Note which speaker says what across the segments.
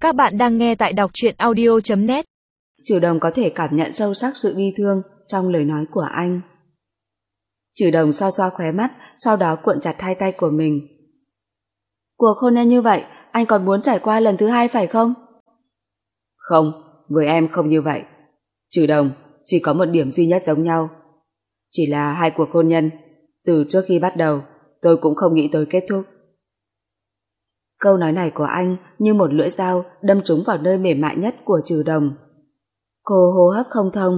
Speaker 1: Các bạn đang nghe tại đọc truyện audio.net.
Speaker 2: Trừ Đồng có thể cảm nhận sâu sắc sự bi thương trong lời nói của anh. Trừ Đồng xoa xoa khóe mắt, sau đó cuộn chặt hai tay của mình. Cuộc hôn nhân như vậy, anh còn muốn trải qua lần thứ hai phải không? Không, với em không như vậy. Trừ Đồng, chỉ có một điểm duy nhất giống nhau. Chỉ là hai cuộc hôn nhân, từ trước khi bắt đầu, tôi cũng không nghĩ tới kết thúc. Câu nói này của anh như một lưỡi dao đâm trúng vào nơi mềm mại nhất của Trừ Đồng. Cô hô hấp không thông.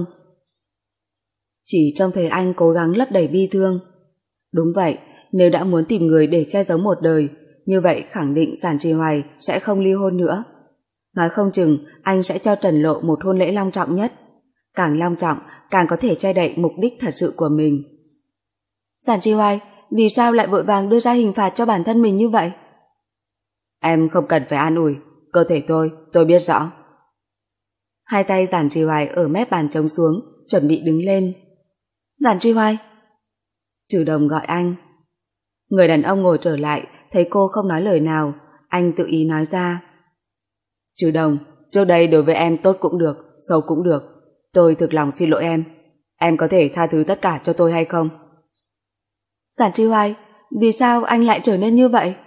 Speaker 2: Chỉ trông thấy anh cố gắng lấp đầy bi thương. Đúng vậy, nếu đã muốn tìm người để che giấu một đời, như vậy khẳng định Giản Trì Hoài sẽ không ly hôn nữa. Nói không chừng anh sẽ cho Trần Lộ một hôn lễ long trọng nhất. Càng long trọng, càng có thể che đậy mục đích thật sự của mình. Giản Trì Hoài, vì sao lại vội vàng đưa ra hình phạt cho bản thân mình như vậy? Em không cần phải an ủi, cơ thể tôi biết rõ. Hai tay Giản Trì Hoài ở mép bàn trống xuống, chuẩn bị đứng lên. Giản Trì Hoài! Trừ Đồng gọi anh. Người đàn ông ngồi trở lại, thấy cô không nói lời nào, anh tự ý nói ra. Trừ Đồng, trước đây đối với em tốt cũng được, xấu cũng được. Tôi thực lòng xin lỗi em. Em có thể tha thứ tất cả cho tôi hay không? Giản Trì Hoài, vì sao anh lại trở nên như vậy?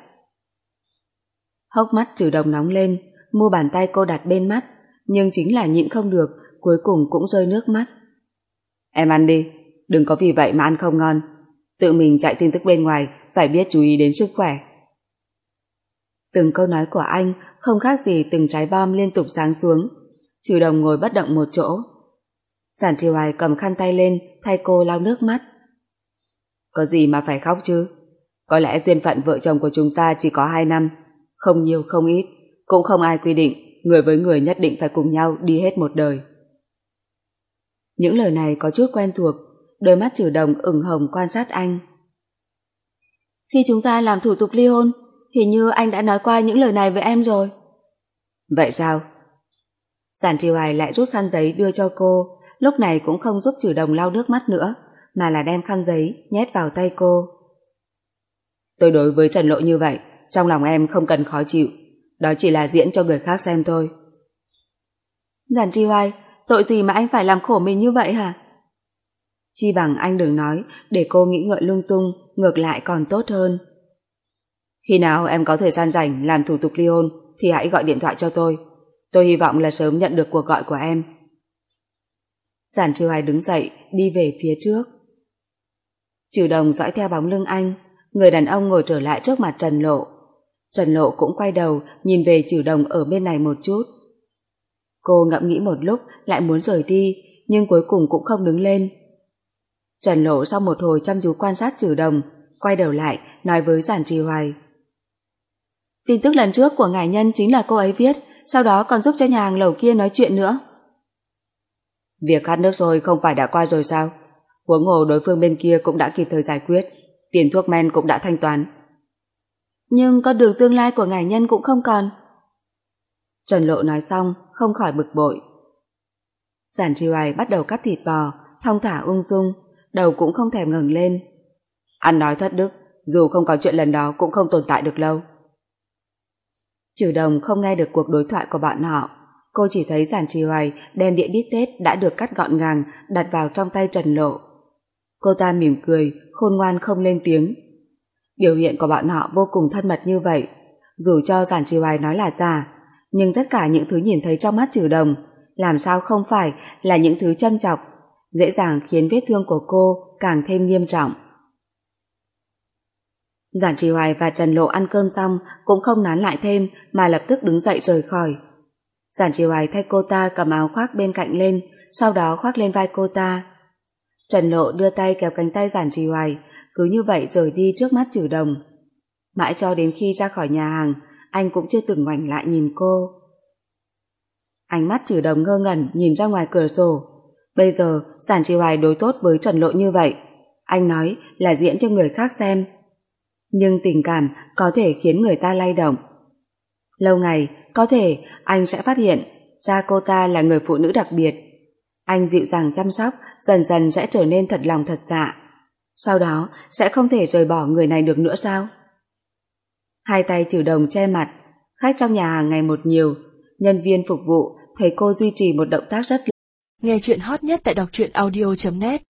Speaker 2: Hốc mắt Trừ Đồng nóng lên, mu bàn tay cô đặt bên mắt, nhưng chính là nhịn không được, cuối cùng cũng rơi nước mắt. Em ăn đi, đừng có vì vậy mà ăn không ngon. Tự mình chạy tin tức bên ngoài, phải biết chú ý đến sức khỏe. Từng câu nói của anh không khác gì từng trái bom liên tục giáng xuống. Trừ Đồng ngồi bất động một chỗ. Giản Trì Hoài cầm khăn tay lên thay cô lau nước mắt. Có gì mà phải khóc chứ? Có lẽ duyên phận vợ chồng của chúng ta chỉ có 2 năm, không nhiều không ít, cũng không ai quy định người với người nhất định phải cùng nhau đi hết một đời. Những lời này có chút quen thuộc, đôi mắt Trừ Đồng ửng hồng quan sát anh. Khi chúng ta làm thủ tục ly hôn, hình như anh đã nói qua những lời này với em rồi. Vậy sao? Giản Trì Hoài lại rút khăn giấy đưa cho cô, lúc này cũng không giúp Trừ Đồng lau nước mắt nữa, mà là đem khăn giấy nhét vào tay cô. Tôi đối với Trần Lộ như vậy, trong lòng em không cần khó chịu, đó chỉ là diễn cho người khác xem thôi. Giản Trì Hoài, tội gì mà anh phải làm khổ mình như vậy hả? Chi bằng anh đừng nói, để cô nghĩ ngợi lung tung, ngược lại còn tốt hơn. Khi nào em có thời gian rảnh làm thủ tục ly hôn thì hãy gọi điện thoại cho tôi. Tôi hy vọng là sớm nhận được cuộc gọi của em. Giản Trì Hoài đứng dậy, đi về phía trước. Trừ Đồng dõi theo bóng lưng anh, người đàn ông ngồi trở lại trước mặt Trần Lộ. Trần Lộ cũng quay đầu nhìn về Trừ Đồng ở bên này một chút. Cô ngẫm nghĩ một lúc lại muốn rời đi, nhưng cuối cùng cũng không đứng lên. Trần Lộ sau một hồi chăm chú quan sát Trừ Đồng, quay đầu lại nói với Giản Trì Hoài. Tin tức lần trước của ngài nhân chính là cô ấy viết, sau đó còn giúp cho nhà hàng lẩu kia nói chuyện nữa. Việc khát nước sôi không phải đã qua rồi sao? Huống hồ đối phương bên kia cũng đã kịp thời giải quyết, tiền thuốc men cũng đã thanh toán. Nhưng con đường tương lai của ngài nhân cũng không còn. Trần Lộ nói xong không khỏi bực bội. Giản Trì Hoài bắt đầu cắt thịt bò, thong thả ung dung, đầu cũng không thèm ngẩng lên. Ăn nói thất đức, dù không có chuyện lần đó cũng không tồn tại được lâu. Trừ Đồng không nghe được cuộc đối thoại của bọn họ, cô chỉ thấy Giản Trì Hoài đem đĩa bít tết đã được cắt gọn gàng đặt vào trong tay Trần Lộ. Cô ta mỉm cười, khôn ngoan không lên tiếng. Biểu hiện của bọn họ vô cùng thân mật như vậy, dù cho Giản Trì Hoài nói là giả, nhưng tất cả những thứ nhìn thấy trong mắt Trừ Đồng làm sao không phải là những thứ châm chọc, dễ dàng khiến vết thương của cô càng thêm nghiêm trọng. Giản Trì Hoài và Trần Lộ ăn cơm xong cũng không nán lại thêm mà lập tức đứng dậy rời khỏi. Giản Trì Hoài thay cô ta cầm áo khoác bên cạnh lên, sau đó khoác lên vai cô ta. Trần Lộ đưa tay kéo cánh tay Giản Trì Hoài, cứ như vậy rời đi trước mắt Trừ Đồng. Mãi cho đến khi ra khỏi nhà hàng, anh cũng chưa từng ngoảnh lại nhìn cô. Ánh mắt Trừ Đồng ngơ ngẩn nhìn ra ngoài cửa sổ. Bây giờ Giản Trì Hoài đối tốt với Trần Lộ như vậy, anh nói là diễn cho người khác xem. Nhưng tình cảm có thể khiến người ta lay động. Lâu ngày, có thể anh sẽ phát hiện ra cô ta là người phụ nữ đặc biệt. Anh dịu dàng chăm sóc, dần dần sẽ trở nên thật lòng thật dạ. Sau đó sẽ không thể rời bỏ người này được nữa sao? Hai tay Trừ Đồng che mặt, khách trong nhà hàng ngày một nhiều, Nhân viên phục vụ thấy cô duy trì một động tác rất
Speaker 1: Nghe chuyện hot nhất tại đọc truyện audio.net